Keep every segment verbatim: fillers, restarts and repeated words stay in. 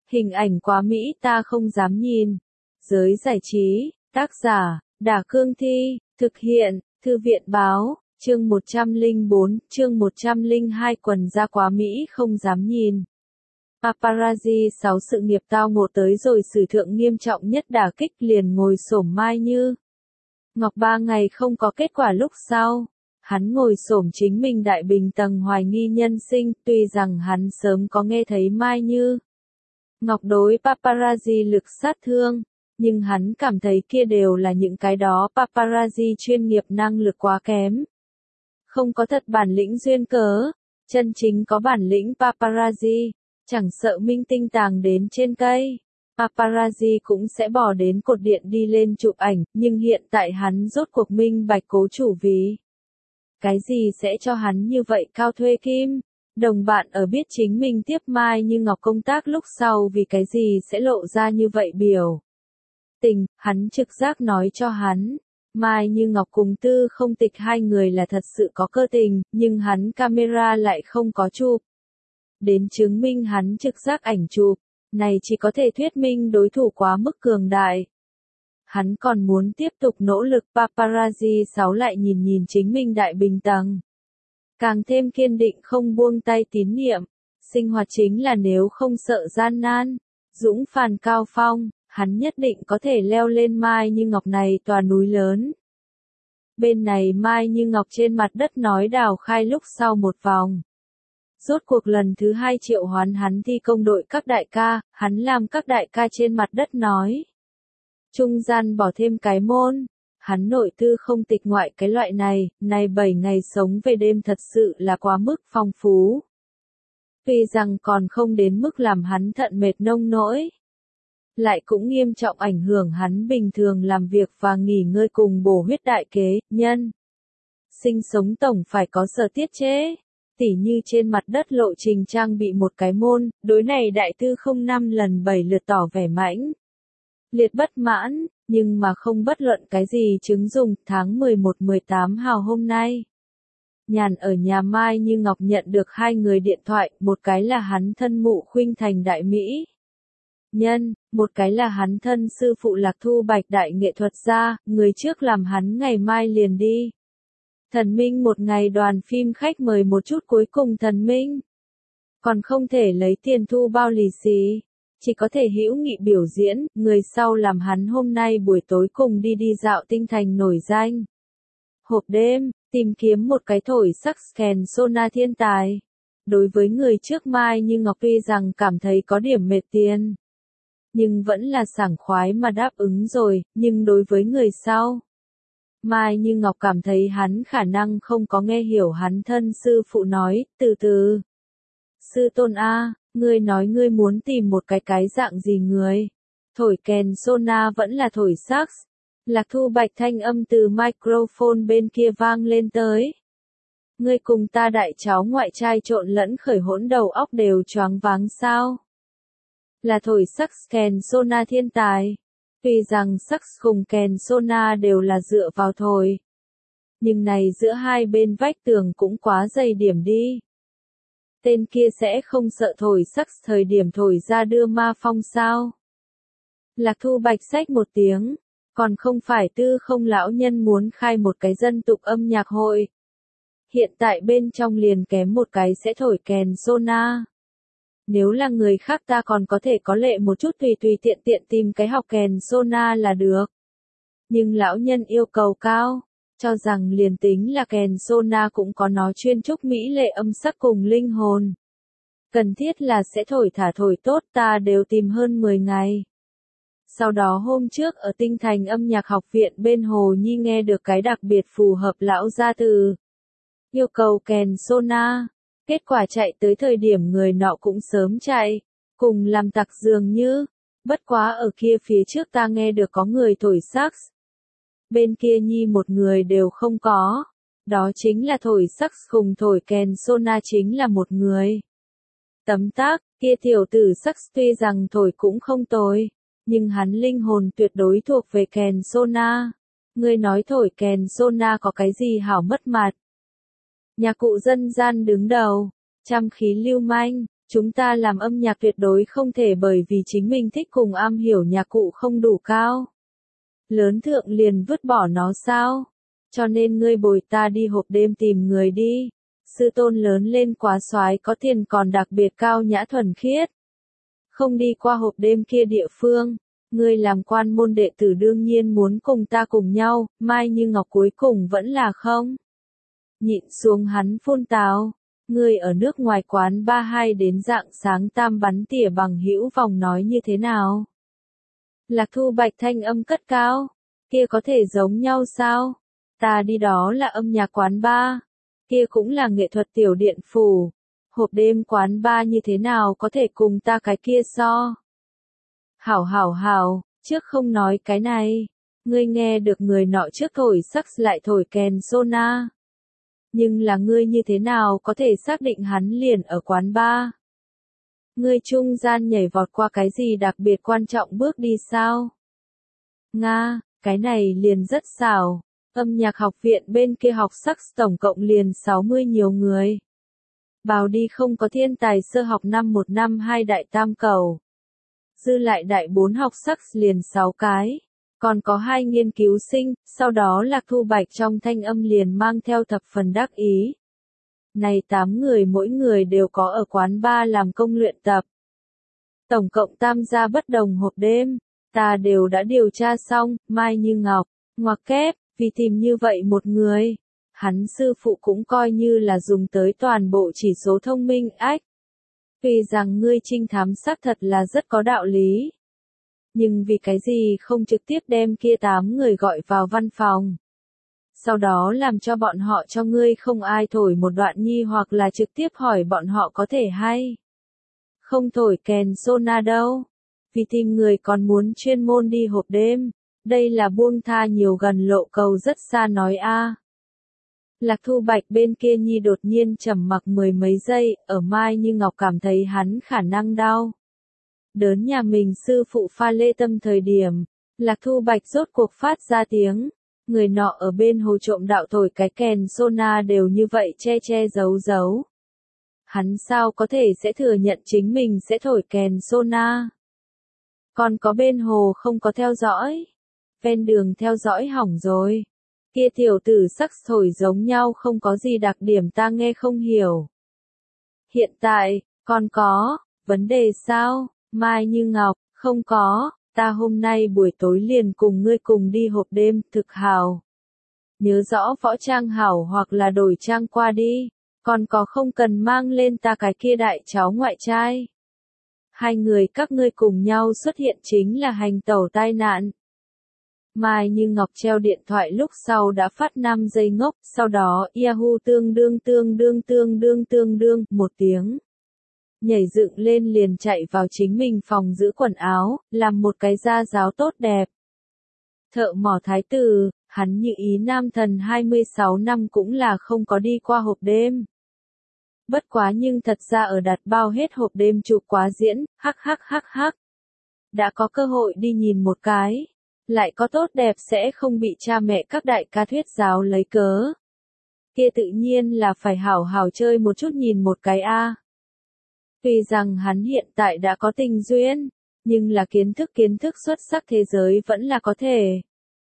Hình ảnh quá mỹ ta không dám nhìn. Giới giải trí, tác giả, Đả Cương Thi, thực hiện, Thư viện báo, chương một trăm lẻ bốn, chương một trăm lẻ hai quần da quá mỹ không dám nhìn. Paparazzi sáu sự nghiệp tao ngộ tới rồi sử thượng nghiêm trọng nhất đả kích liền ngồi xổm Mai Như Ngọc ba ngày không có kết quả lúc sau. Hắn ngồi xổm chính mình đại bình tầng hoài nghi nhân sinh, tuy rằng hắn sớm có nghe thấy Mai Như Ngọc đối paparazzi lực sát thương, nhưng hắn cảm thấy kia đều là những cái đó paparazzi chuyên nghiệp năng lực quá kém. Không có thật bản lĩnh duyên cớ, chân chính có bản lĩnh paparazzi, chẳng sợ minh tinh tàng đến trên cây. Paparazzi cũng sẽ bỏ đến cột điện đi lên chụp ảnh, nhưng hiện tại hắn rốt cuộc minh bạch cố chủ vì cái gì sẽ cho hắn như vậy cao thuê kim. Đồng bạn ở biết chính mình tiếp Mai Như Ngọc công tác lúc sau vì cái gì sẽ lộ ra như vậy biểu tình, hắn trực giác nói cho hắn. Mai Như Ngọc cùng Tư Không Tịch hai người là thật sự có cơ tình, nhưng hắn camera lại không có chụp. Đến chứng minh hắn trực giác ảnh chụp, này chỉ có thể thuyết minh đối thủ quá mức cường đại. Hắn còn muốn tiếp tục nỗ lực. Paparazzi sáu lại nhìn nhìn chính mình đại bình tầng. Càng thêm kiên định không buông tay tín niệm. Sinh hoạt chính là nếu không sợ gian nan, dũng phàn cao phong, hắn nhất định có thể leo lên Mai Như Ngọc này tòa núi lớn. Bên này Mai Như Ngọc trên mặt đất nói đào khai lúc sau một vòng. Rốt cuộc lần thứ hai triệu hoán hắn thi công đội các đại ca, hắn làm các đại ca trên mặt đất nói. Trung gian bỏ thêm cái môn, hắn nội Tư Không Tịch ngoại cái loại này, này bảy ngày sống về đêm thật sự là quá mức phong phú. Tuy rằng còn không đến mức làm hắn thận mệt nông nỗi, lại cũng nghiêm trọng ảnh hưởng hắn bình thường làm việc và nghỉ ngơi cùng bổ huyết đại kế, nhân. Sinh sống tổng phải có sở tiết chế. Tỉ như trên mặt đất lộ trình trang bị một cái môn, đối này đại tư không năm lần bảy lượt tỏ vẻ mãnh liệt bất mãn, nhưng mà không bất luận cái gì chứng dùng. Tháng mười một mười tám hào hôm nay, nhàn ở nhà Mai Như Ngọc nhận được hai người điện thoại, một cái là hắn thân mụ Khuynh Thành đại mỹ nhân, một cái là hắn thân sư phụ Lạc Thu Bạch đại nghệ thuật gia, người trước làm hắn ngày mai liền đi. Thần Minh một ngày đoàn phim khách mời một chút, cuối cùng Thần Minh còn không thể lấy tiền thu bao lì xì, chỉ có thể hữu nghị biểu diễn, người sau làm hắn hôm nay buổi tối cùng đi đi dạo tinh thành nổi danh. Hộp đêm, tìm kiếm một cái thổi sắc kèn sona thiên tài. Đối với người trước Mai Như Ngọc tuy rằng cảm thấy có điểm mệt tiền, nhưng vẫn là sảng khoái mà đáp ứng rồi, nhưng đối với người sau, Mai Như Ngọc cảm thấy hắn khả năng không có nghe hiểu hắn thân sư phụ nói, từ từ. Sư tôn A, ngươi nói ngươi muốn tìm một cái cái dạng gì người? Thổi kèn sona vẫn là thổi sax? Lạc Thu Bạch thanh âm từ microphone bên kia vang lên tới. Ngươi cùng ta đại cháu ngoại trai trộn lẫn khởi hỗn đầu óc đều choáng váng sao? Là thổi sax kèn sona thiên tài. Tuy rằng sax cùng kèn sona đều là dựa vào thổi, nhưng này giữa hai bên vách tường cũng quá dày điểm đi. Tên kia sẽ không sợ thổi sax thời điểm thổi ra đưa ma phong sao? Lạc Thu Bạch xách một tiếng, còn không phải Tư Không lão nhân muốn khai một cái dân tục âm nhạc hội. Hiện tại bên trong liền kém một cái sẽ thổi kèn sona. Nếu là người khác ta còn có thể có lệ một chút, tùy tùy tiện tiện tìm cái học kèn sona là được. Nhưng lão nhân yêu cầu cao, cho rằng liền tính là kèn sona cũng có nó chuyên trúc mỹ lệ âm sắc cùng linh hồn. Cần thiết là sẽ thổi thả thổi tốt, ta đều tìm hơn mười ngày. Sau đó hôm trước ở Tinh Thành âm nhạc học viện bên Hồ Nhi nghe được cái đặc biệt phù hợp lão gia từ. Yêu cầu kèn sona. Kết quả chạy tới thời điểm người nọ cũng sớm chạy, cùng làm tặc dường như, bất quá ở kia phía trước ta nghe được có người thổi sax. Bên kia Nhi một người đều không có, đó chính là thổi sax cùng thổi kèn sona chính là một người. Tấm tắc, kia tiểu tử sax tuy rằng thổi cũng không tồi, nhưng hắn linh hồn tuyệt đối thuộc về kèn sona. Ngươi nói thổi kèn sona có cái gì hảo mất mặt? Nhà cụ dân gian đứng đầu, trăm khí lưu manh, Chúng ta làm âm nhạc tuyệt đối không thể bởi vì chính mình thích cùng am hiểu nhạc cụ không đủ cao. Lớn thượng liền vứt bỏ nó sao? Cho nên ngươi bồi ta đi hộp đêm tìm người đi. Sư tôn lớn lên quá soái có tiền còn đặc biệt cao nhã thuần khiết. Không đi qua hộp đêm kia địa phương. Ngươi làm quan môn đệ tử đương nhiên muốn cùng ta cùng nhau, Mai Như Ngọc cuối cùng vẫn là không. Nhịn xuống hắn phun tào. Ngươi ở nước ngoài quán ba hai đến rạng sáng tam bắn tỉa bằng hữu vòng nói như thế nào? Lạc Thu Bạch thanh âm cất cao. Kia có thể giống nhau sao? Ta đi đó là âm nhạc quán ba. Kia cũng là nghệ thuật tiểu điện phủ. Hộp đêm quán ba như thế nào có thể cùng ta cái kia so? Hảo hảo hảo, trước không nói cái này. Ngươi nghe được người nọ trước thổi sax lại thổi kèn sona. Nhưng là ngươi như thế nào có thể xác định hắn liền ở quán ba? Ngươi trung gian nhảy vọt qua cái gì đặc biệt quan trọng bước đi sao? Nga, cái này liền rất xảo. Âm nhạc học viện bên kia học sax tổng cộng liền sáu mươi nhiều người. Bảo đi không có thiên tài sơ học năm một năm hai đại tam cầu. Dư lại đại bốn học sax liền sáu cái. Còn có hai nghiên cứu sinh, sau đó Lạc Thu Bạch trong thanh âm liền mang theo thập phần đắc ý. Này tám người mỗi người đều có ở quán ba làm công luyện tập. Tổng cộng tam gia bất đồng hộp đêm, ta đều đã điều tra xong, Mai Như Ngọc, ngoặc kép, vì tìm như vậy một người. Hắn sư phụ cũng coi như là dùng tới toàn bộ chỉ số thông minh ách. Vì rằng ngươi trinh thám xác thật là rất có đạo lý. Nhưng vì cái gì không trực tiếp đem kia tám người gọi vào văn phòng. Sau đó làm cho bọn họ cho ngươi không ai thổi một đoạn nhi hoặc là trực tiếp hỏi bọn họ có thể hay. Không thổi kèn sona đâu. Vì tìm người còn muốn chuyên môn đi hộp đêm. Đây là buông tha nhiều gần lộ cầu rất xa nói a. Lạc Thu Bạch bên kia nhi đột nhiên trầm mặc mười mấy giây, ở Mai Như Ngọc cảm thấy hắn khả năng đau. Đớn nhà mình sư phụ pha lê tâm thời điểm, Lạc Thu Bạch rốt cuộc phát ra tiếng, người nọ ở bên hồ trộm đạo thổi cái kèn sona đều như vậy che che giấu giấu. Hắn sao có thể sẽ thừa nhận chính mình sẽ thổi kèn sona? Còn có bên hồ không có theo dõi, ven đường theo dõi hỏng rồi. Kia tiểu tử sắc thổi giống nhau không có gì đặc điểm ta nghe không hiểu. Hiện tại, còn có, vấn đề sao? Mai Như Ngọc, không có, ta hôm nay buổi tối liền cùng ngươi cùng đi hộp đêm, thực hào. Nhớ rõ võ trang hảo hoặc là đổi trang qua đi, còn có không cần mang lên ta cái kia đại cháu ngoại trai. Hai người các ngươi cùng nhau xuất hiện chính là hành tẩu tai nạn. Mai Như Ngọc treo điện thoại lúc sau đã phát năm giây ngốc, sau đó Yahoo tương đương tương đương tương đương tương đương một tiếng. Nhảy dựng lên liền chạy vào chính mình phòng giữ quần áo, làm một cái da giáo tốt đẹp. Thợ mỏ thái tử, hắn như ý nam thần hai mươi sáu năm cũng là không có đi qua hộp đêm. Bất quá nhưng thật ra ở đặt bao hết hộp đêm chụp quá diễn, hắc hắc hắc hắc. Đã có cơ hội đi nhìn một cái, lại có tốt đẹp sẽ không bị cha mẹ các đại ca thuyết giáo lấy cớ. Kia tự nhiên là phải hảo hảo chơi một chút nhìn một cái a. Tuy rằng hắn hiện tại đã có tình duyên, nhưng là kiến thức kiến thức xuất sắc thế giới vẫn là có thể.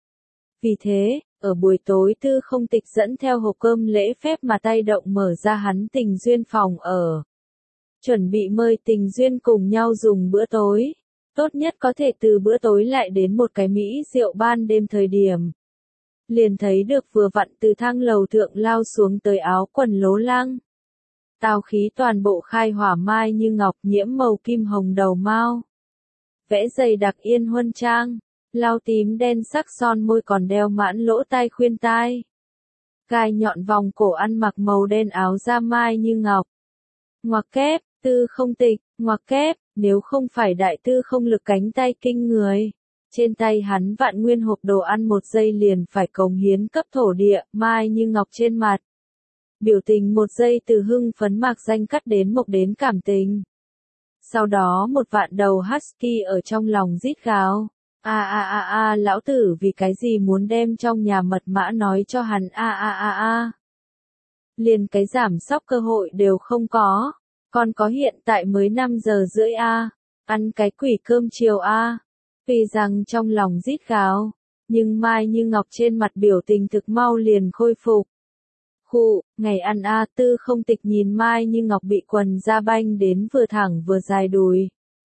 Vì thế, ở buổi tối Tư Không Tịch dẫn theo hộp cơm lễ phép mà tay động mở ra hắn tình duyên phòng ở. Chuẩn bị mời tình duyên cùng nhau dùng bữa tối. Tốt nhất có thể từ bữa tối lại đến một cái mỹ rượu ban đêm thời điểm. Liền thấy được vừa vặn từ thang lầu thượng lao xuống tới áo quần lố lăng. Tào khí toàn bộ khai hỏa Mai Như Ngọc nhiễm màu kim hồng đầu mao. Vẽ dày đặc yên huân trang, lau tím đen sắc son môi còn đeo mãn lỗ tai khuyên tai. Gai nhọn vòng cổ ăn mặc màu đen áo da Mai Như Ngọc. Ngoặc kép, Tư Không Tịch, ngoặc kép, nếu không phải đại tư không lực cánh tay kinh người. Trên tay hắn vạn nguyên hộp đồ ăn một giây liền phải cống hiến cấp thổ địa, Mai Như Ngọc trên mặt. Biểu tình một giây từ hưng phấn mạc danh cắt đến mộc đến cảm tình. Sau đó một vạn đầu husky ở trong lòng rít gào. A a a a lão tử vì cái gì muốn đem trong nhà mật mã nói cho hắn a a a a. Liền cái giảm sóc cơ hội đều không có. Còn có hiện tại mới năm giờ rưỡi a, ăn cái quỷ cơm chiều a. Vì rằng trong lòng rít gào, nhưng Mai Như Ngọc trên mặt biểu tình thực mau liền khôi phục. Khụ, ngày ăn a, Tư Không Tịch nhìn Mai Như Ngọc bị quần da banh đến vừa thẳng vừa dài đùi.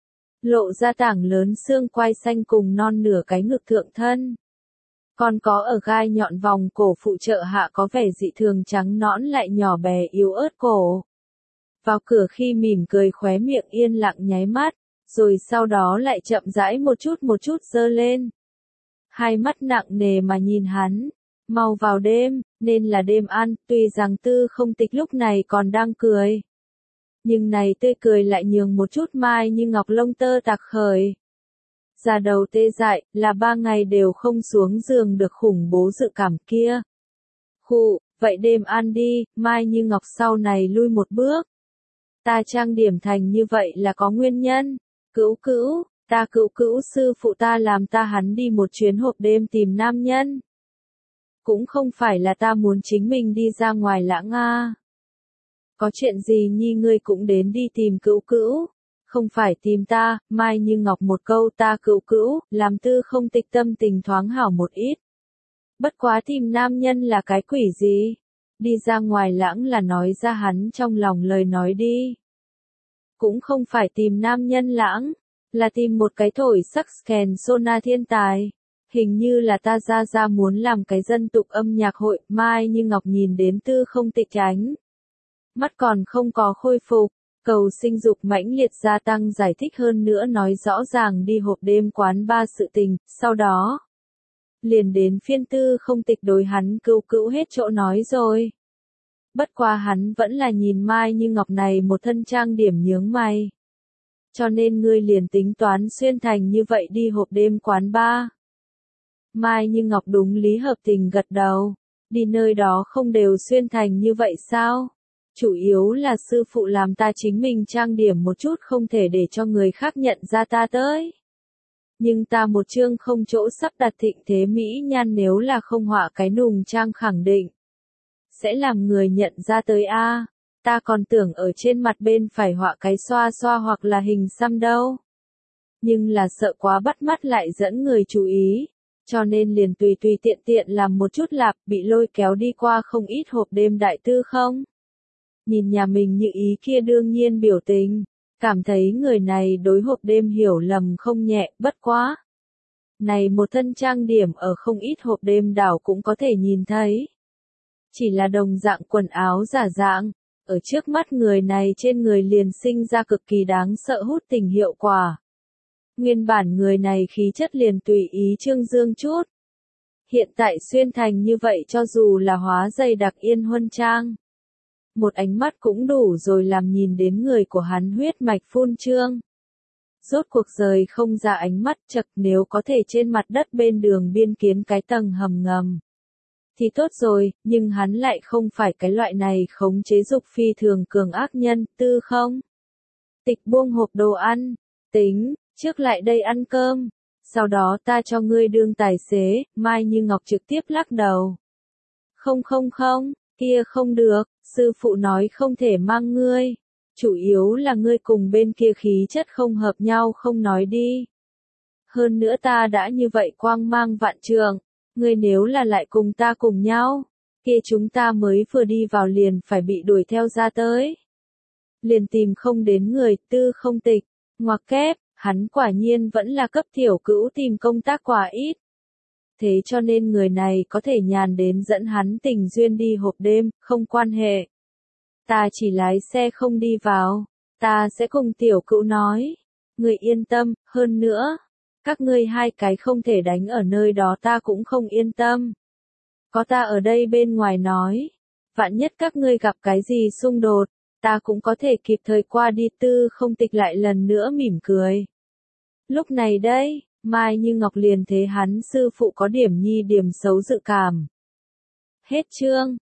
Lộ ra tảng lớn xương quai xanh cùng non nửa cái ngực thượng thân. Còn có ở gai nhọn vòng cổ phụ trợ hạ có vẻ dị thường trắng nõn lại nhỏ bé yếu ớt cổ. Vào cửa khi mỉm cười khóe miệng yên lặng nháy mắt, rồi sau đó lại chậm rãi một chút một chút giơ lên. Hai mắt nặng nề mà nhìn hắn, mau vào đêm, nên là đêm ăn, tuy rằng Tư Không Tịch lúc này còn đang cười. Nhưng này tươi cười lại nhường một chút Mai Như Ngọc lông tơ tạc khởi. Da đầu tê dại, là ba ngày đều không xuống giường được khủng bố dự cảm kia. Khụ, vậy đêm ăn đi, Mai Như Ngọc sau này lui một bước. Ta trang điểm thành như vậy là có nguyên nhân. Cữu cữu, ta cữu cữu sư phụ ta làm ta hắn đi một chuyến hộp đêm tìm nam nhân. Cũng không phải là ta muốn chính mình đi ra ngoài lãng a. Có chuyện gì nhi ngươi cũng đến đi tìm cữu cữu. Không phải tìm ta, Mai Như Ngọc một câu ta cữu cữu, làm Tư Không Tịch tâm tình thoáng hảo một ít. Bất quá tìm nam nhân là cái quỷ gì? Đi ra ngoài lãng là nói ra hắn trong lòng lời nói đi. Cũng không phải tìm nam nhân lãng, là tìm một cái thổi sắc kèn sona thiên tài. Hình như là ta ra ra muốn làm cái dân tục âm nhạc hội, Mai Như Ngọc nhìn đến Tư Không Tịch ánh. Mắt còn không có khôi phục, cầu sinh dục mãnh liệt gia tăng giải thích hơn nữa nói rõ ràng đi hộp đêm quán ba sự tình, sau đó. Liền đến phiên Tư Không Tịch đối hắn cữu cữu hết chỗ nói rồi. Bất qua hắn vẫn là nhìn Mai Như Ngọc này một thân trang điểm nhướng mày. Cho nên ngươi liền tính toán xuyên thành như vậy đi hộp đêm quán ba. Mai Như Ngọc đúng lý hợp tình gật đầu. Đi nơi đó không đều xuyên thành như vậy sao? Chủ yếu là sư phụ làm ta chính mình trang điểm một chút không thể để cho người khác nhận ra ta tới. Nhưng ta một chương không chỗ sắp đặt thịnh thế mỹ nhan nếu là không họa cái nùng trang khẳng định. Sẽ làm người nhận ra tới a. Ta còn tưởng ở trên mặt bên phải họa cái xoa xoa hoặc là hình xăm đâu. Nhưng là sợ quá bắt mắt lại dẫn người chú ý. Cho nên liền tùy tùy tiện tiện làm một chút lạp bị lôi kéo đi qua không ít hộp đêm đại tư không. Nhìn nhà mình như ý kia đương nhiên biểu tình. Cảm thấy người này đối hộp đêm hiểu lầm không nhẹ, bất quá. Này một thân trang điểm ở không ít hộp đêm đảo cũng có thể nhìn thấy. Chỉ là đồng dạng quần áo giả dạng, ở trước mắt người này trên người liền sinh ra cực kỳ đáng sợ hút tình hiệu quả. Nguyên bản người này khí chất liền tùy ý trương dương chút. Hiện tại xuyên thành như vậy cho dù là hóa dày đặc yên huân trang. Một ánh mắt cũng đủ rồi làm nhìn đến người của hắn huyết mạch phun trương. Rốt cuộc rời không ra ánh mắt chật nếu có thể trên mặt đất bên đường biên kiến cái tầng hầm ngầm. Thì tốt rồi, nhưng hắn lại không phải cái loại này khống chế dục phi thường cường ác nhân, tư không? Tịch buông hộp đồ ăn, tính, trước lại đây ăn cơm, sau đó ta cho ngươi đương tài xế, Mai Như Ngọc trực tiếp lắc đầu. Không không không, kia không được, sư phụ nói không thể mang ngươi, chủ yếu là ngươi cùng bên kia khí chất không hợp nhau không nói đi. Hơn nữa ta đã như vậy quang mang vạn trường. Ngươi nếu là lại cùng ta cùng nhau, kia chúng ta mới vừa đi vào liền phải bị đuổi theo ra tới. Liền tìm không đến người, tư không tịch, ngoặc kép, hắn quả nhiên vẫn là cấp tiểu cữu tìm công tác quả ít. Thế cho nên người này có thể nhàn đến dẫn hắn tình duyên đi hộp đêm, không quan hệ. Ta chỉ lái xe không đi vào, ta sẽ cùng tiểu cữu nói. Người yên tâm, hơn nữa. Các ngươi hai cái không thể đánh ở nơi đó ta cũng không yên tâm. Có ta ở đây bên ngoài nói. Vạn nhất các ngươi gặp cái gì xung đột, ta cũng có thể kịp thời qua đi tư không tịch lại lần nữa mỉm cười. Lúc này đây, Mai Như Ngọc liền thế hắn sư phụ có điểm nhi điểm xấu dự cảm. Hết chương.